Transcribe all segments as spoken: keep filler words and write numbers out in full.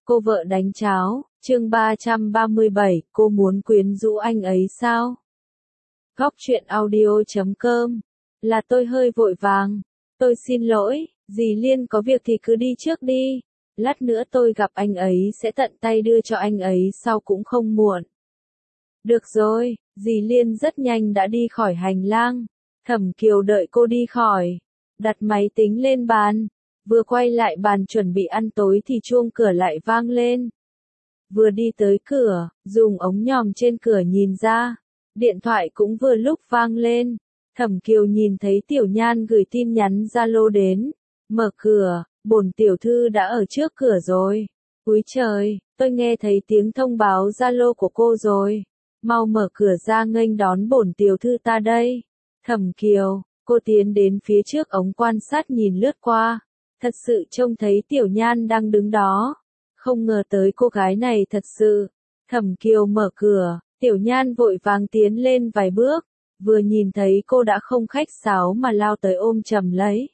Cô vợ đánh cháo, chương ba trăm ba mươi bảy, cô muốn quyến rũ anh ấy sao? Góc truyện audio chấm com. Là tôi hơi vội vàng. Tôi xin lỗi, dì Liên có việc thì cứ đi trước đi. Lát nữa tôi gặp anh ấy sẽ tận tay đưa cho anh ấy sau cũng không muộn. Được rồi, dì Liên rất nhanh đã đi khỏi hành lang. Thẩm Kiều đợi cô đi khỏi. Đặt máy tính lên bàn. Vừa quay lại bàn chuẩn bị ăn tối thì chuông cửa lại vang lên. Vừa đi tới cửa, dùng ống nhòm trên cửa nhìn ra. Điện thoại cũng vừa lúc vang lên. Thẩm Kiều nhìn thấy Tiểu Nhan gửi tin nhắn Zalo đến. Mở cửa, bổn tiểu thư đã ở trước cửa rồi. Úi trời, tôi nghe thấy tiếng thông báo Zalo của cô rồi. Mau mở cửa ra nghênh đón bổn tiểu thư ta đây. Thẩm Kiều, cô tiến đến phía trước ống quan sát nhìn lướt qua. Thật sự trông thấy Tiểu Nhan đang đứng đó. Không ngờ tới cô gái này thật sự. Thẩm Kiều mở cửa, Tiểu Nhan vội vàng tiến lên vài bước. Vừa nhìn thấy cô đã không khách sáo mà lao tới ôm chầm lấy.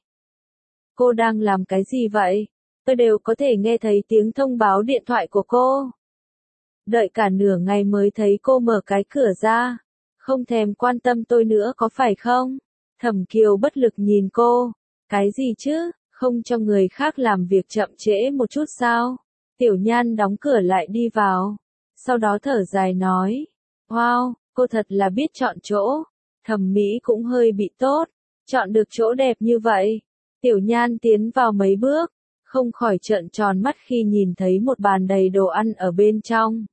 Cô đang làm cái gì vậy? Tôi đều có thể nghe thấy tiếng thông báo điện thoại của cô. Đợi cả nửa ngày mới thấy cô mở cái cửa ra. Không thèm quan tâm tôi nữa có phải không? Thẩm Kiều bất lực nhìn cô. Cái gì chứ? Không cho người khác làm việc chậm trễ một chút sao? Tiểu Nhan đóng cửa lại đi vào. Sau đó thở dài nói. Wow, cô thật là biết chọn chỗ. Thẩm mỹ cũng hơi bị tốt. Chọn được chỗ đẹp như vậy. Tiểu Nhan tiến vào mấy bước. Không khỏi trợn tròn mắt khi nhìn thấy một bàn đầy đồ ăn ở bên trong.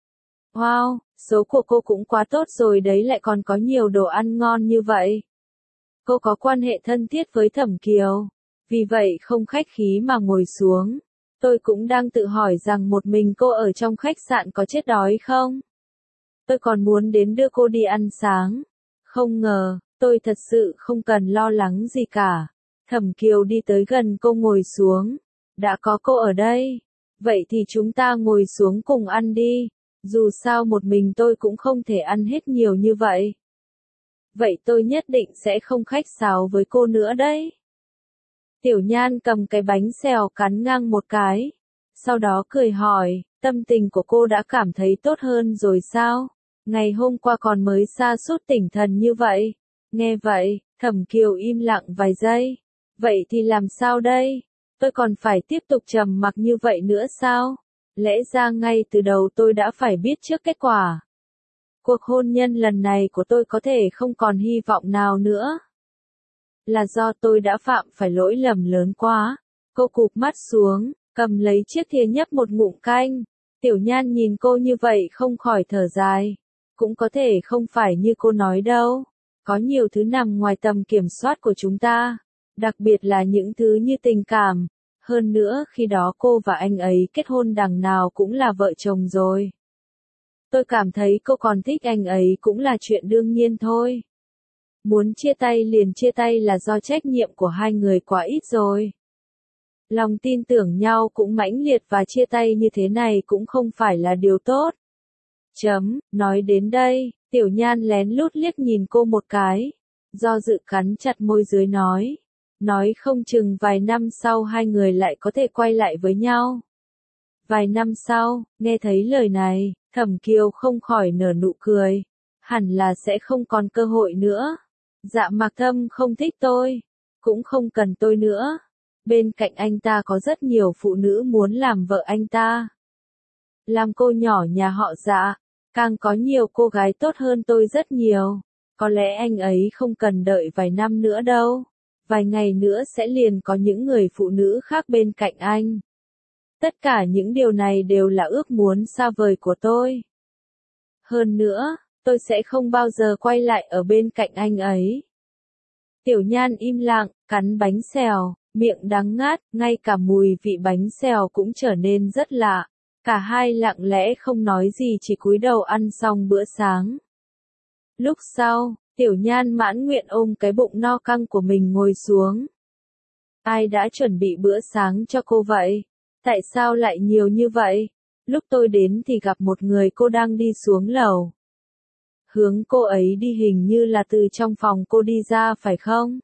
Wow, số của cô cũng quá tốt rồi đấy, lại còn có nhiều đồ ăn ngon như vậy. Cô có quan hệ thân thiết với Thẩm Kiều. Vì vậy không khách khí mà ngồi xuống. Tôi cũng đang tự hỏi rằng một mình cô ở trong khách sạn có chết đói không? Tôi còn muốn đến đưa cô đi ăn sáng. Không ngờ, tôi thật sự không cần lo lắng gì cả. Thẩm Kiều đi tới gần cô ngồi xuống. Đã có cô ở đây. Vậy thì chúng ta ngồi xuống cùng ăn đi. Dù sao một mình tôi cũng không thể ăn hết nhiều như vậy. Vậy tôi nhất định sẽ không khách sáo với cô nữa đấy. Tiểu Nhan cầm cái bánh xèo cắn ngang một cái. Sau đó cười hỏi, tâm tình của cô đã cảm thấy tốt hơn rồi sao? Ngày hôm qua còn mới sa sút tỉnh thần như vậy. Nghe vậy, Thẩm Kiều im lặng vài giây. Vậy thì làm sao đây? Tôi còn phải tiếp tục trầm mặc như vậy nữa sao? Lẽ ra ngay từ đầu tôi đã phải biết trước kết quả. Cuộc hôn nhân lần này của tôi có thể không còn hy vọng nào nữa. Là do tôi đã phạm phải lỗi lầm lớn quá. Cô cụp mắt xuống, cầm lấy chiếc thìa nhấp một ngụm canh. Tiểu Nhan nhìn cô như vậy không khỏi thở dài. Cũng có thể không phải như cô nói đâu. Có nhiều thứ nằm ngoài tầm kiểm soát của chúng ta. Đặc biệt là những thứ như tình cảm. Hơn nữa khi đó cô và anh ấy kết hôn đằng nào cũng là vợ chồng rồi. Tôi cảm thấy cô còn thích anh ấy cũng là chuyện đương nhiên thôi. Muốn chia tay liền chia tay là do trách nhiệm của hai người quá ít rồi. Lòng tin tưởng nhau cũng mãnh liệt và chia tay như thế này cũng không phải là điều tốt. Chấm, nói đến đây, Tiểu Nhan lén lút liếc nhìn cô một cái. Do dự cắn chặt môi dưới nói. Nói không chừng vài năm sau hai người lại có thể quay lại với nhau. Vài năm sau, nghe thấy lời này, Thẩm Kiều không khỏi nở nụ cười. Hẳn là sẽ không còn cơ hội nữa. Dạ Mạc Thâm không thích tôi. Cũng không cần tôi nữa. Bên cạnh anh ta có rất nhiều phụ nữ muốn làm vợ anh ta. Làm cô nhỏ nhà họ Dạ. Càng có nhiều cô gái tốt hơn tôi rất nhiều. Có lẽ anh ấy không cần đợi vài năm nữa đâu. Vài ngày nữa sẽ liền có những người phụ nữ khác bên cạnh anh. Tất cả những điều này đều là ước muốn xa vời của tôi. Hơn nữa, tôi sẽ không bao giờ quay lại ở bên cạnh anh ấy. Tiểu Nhan im lặng, cắn bánh xèo, miệng đắng ngát, ngay cả mùi vị bánh xèo cũng trở nên rất lạ. Cả hai lặng lẽ không nói gì chỉ cúi đầu ăn xong bữa sáng. Lúc sau, Tiểu Nhan mãn nguyện ôm cái bụng no căng của mình ngồi xuống. Ai đã chuẩn bị bữa sáng cho cô vậy? Tại sao lại nhiều như vậy? Lúc tôi đến thì gặp một người cô đang đi xuống lầu. Hướng cô ấy đi hình như là từ trong phòng cô đi ra phải không?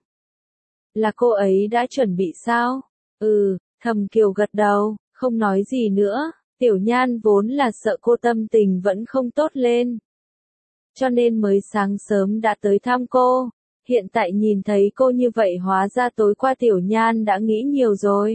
Là cô ấy đã chuẩn bị sao? Ừ, Thẩm Kiều gật đầu, không nói gì nữa. Tiểu Nhan vốn là sợ cô tâm tình vẫn không tốt lên, cho nên mới sáng sớm đã tới thăm cô. Hiện tại nhìn thấy cô như vậy hóa ra tối qua Tiểu Nhan đã nghĩ nhiều rồi.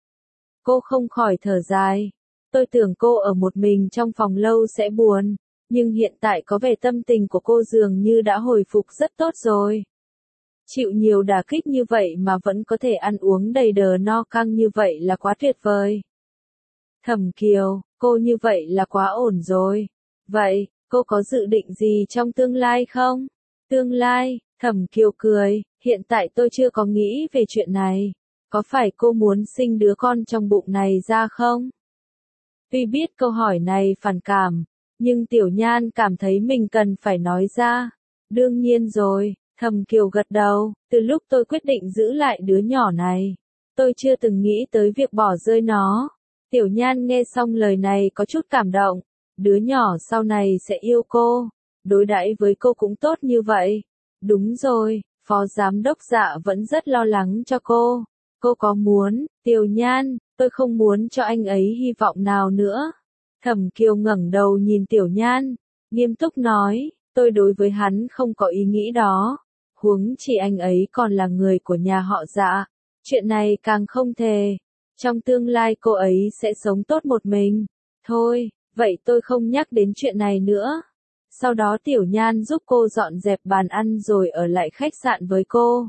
Cô không khỏi thở dài. Tôi tưởng cô ở một mình trong phòng lâu sẽ buồn, nhưng hiện tại có vẻ tâm tình của cô dường như đã hồi phục rất tốt rồi. Chịu nhiều đả kích như vậy mà vẫn có thể ăn uống đầy đờ no căng như vậy là quá tuyệt vời. Thẩm Kiều, cô như vậy là quá ổn rồi. Vậy, cô có dự định gì trong tương lai không? Tương lai, Thẩm Kiều cười, hiện tại tôi chưa có nghĩ về chuyện này. Có phải cô muốn sinh đứa con trong bụng này ra không? Tuy biết câu hỏi này phản cảm, nhưng Tiểu Nhan cảm thấy mình cần phải nói ra. Đương nhiên rồi, Thẩm Kiều gật đầu, từ lúc tôi quyết định giữ lại đứa nhỏ này, tôi chưa từng nghĩ tới việc bỏ rơi nó. Tiểu Nhan nghe xong lời này có chút cảm động, đứa nhỏ sau này sẽ yêu cô, đối đãi với cô cũng tốt như vậy. Đúng rồi, Phó Giám đốc Dạ vẫn rất lo lắng cho cô. Cô có muốn, Tiểu Nhan, tôi không muốn cho anh ấy hy vọng nào nữa. Thẩm Kiều ngẩng đầu nhìn Tiểu Nhan, nghiêm túc nói, tôi đối với hắn không có ý nghĩ đó. Huống chỉ anh ấy còn là người của nhà họ Dạ. Chuyện này càng không thể. Trong tương lai cô ấy sẽ sống tốt một mình. Thôi, vậy tôi không nhắc đến chuyện này nữa. Sau đó Tiểu Nhan giúp cô dọn dẹp bàn ăn rồi ở lại khách sạn với cô.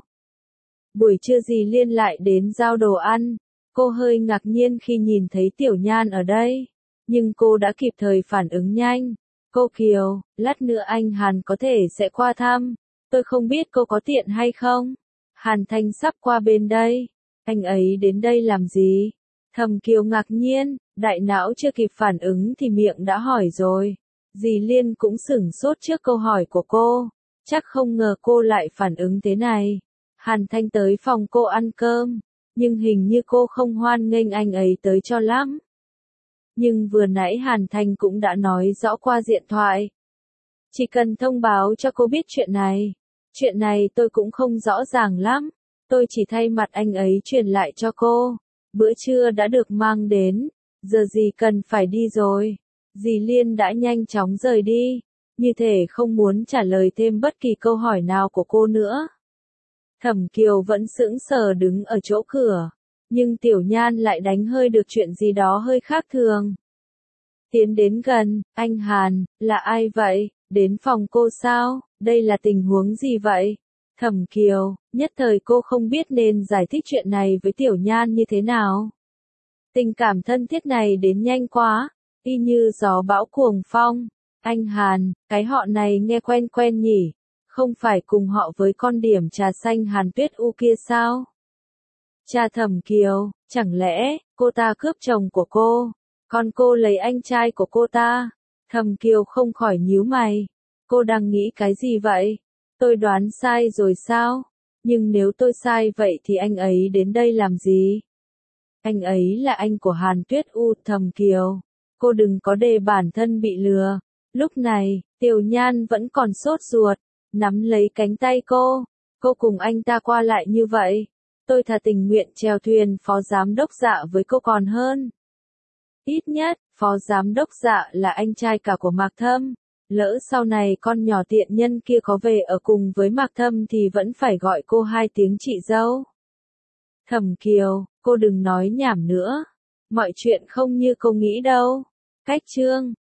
Buổi trưa dì Liên lại đến giao đồ ăn. Cô hơi ngạc nhiên khi nhìn thấy Tiểu Nhan ở đây. Nhưng cô đã kịp thời phản ứng nhanh. Cô Kiều, lát nữa anh Hàn có thể sẽ qua thăm. Tôi không biết cô có tiện hay không? Hàn Thanh sắp qua bên đây. Anh ấy đến đây làm gì? Thẩm Kiều ngạc nhiên, đại não chưa kịp phản ứng thì miệng đã hỏi rồi. Dì Liên cũng sửng sốt trước câu hỏi của cô. Chắc không ngờ cô lại phản ứng thế này. Hàn Thanh tới phòng cô ăn cơm, nhưng hình như cô không hoan nghênh anh ấy tới cho lắm. Nhưng vừa nãy Hàn Thanh cũng đã nói rõ qua điện thoại. Chỉ cần thông báo cho cô biết chuyện này. Chuyện này tôi cũng không rõ ràng lắm. Tôi chỉ thay mặt anh ấy truyền lại cho cô. Bữa trưa đã được mang đến. Giờ dì cần phải đi rồi. Dì Liên đã nhanh chóng rời đi. Như thể không muốn trả lời thêm bất kỳ câu hỏi nào của cô nữa. Thẩm Kiều vẫn sững sờ đứng ở chỗ cửa. Nhưng Tiểu Nhan lại đánh hơi được chuyện gì đó hơi khác thường. Tiến đến gần, anh Hàn, là ai vậy? Đến phòng cô sao? Đây là tình huống gì vậy? Thẩm Kiều, nhất thời cô không biết nên giải thích chuyện này với Tiểu Nhan như thế nào. Tình cảm thân thiết này đến nhanh quá, y như gió bão cuồng phong. Anh Hàn, cái họ này nghe quen quen nhỉ? Không phải cùng họ với con điểm trà xanh Hàn Tuyết U kia sao? Cha Thẩm Kiều, chẳng lẽ, cô ta cướp chồng của cô, còn cô lấy anh trai của cô ta? Thẩm Kiều không khỏi nhíu mày. Cô đang nghĩ cái gì vậy? Tôi đoán sai rồi sao? Nhưng nếu tôi sai vậy thì anh ấy đến đây làm gì? Anh ấy là anh của Hàn Tuyết U. Thẩm Kiều, cô đừng có để bản thân bị lừa. Lúc này, Tiểu Nhan vẫn còn sốt ruột, nắm lấy cánh tay cô. Cô cùng anh ta qua lại như vậy. Tôi thà tình nguyện chèo thuyền Phó Giám đốc Dạ với cô còn hơn. Ít nhất, Phó Giám đốc Dạ là anh trai cả của Mạc Thâm. Lỡ sau này con nhỏ tiện nhân kia có về ở cùng với Mạc Thâm thì vẫn phải gọi cô hai tiếng chị dâu. Thẩm Kiều, cô đừng nói nhảm nữa. Mọi chuyện không như cô nghĩ đâu. Cách chương